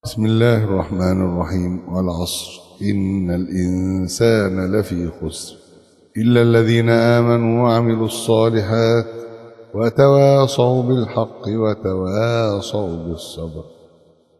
بسم الله الرحمن الرحيم. والعصر إن الإنسان لفي خسر إلا الذين آمنوا وعملوا الصالحات وتواصوا بالحق وتواصوا بالصبر.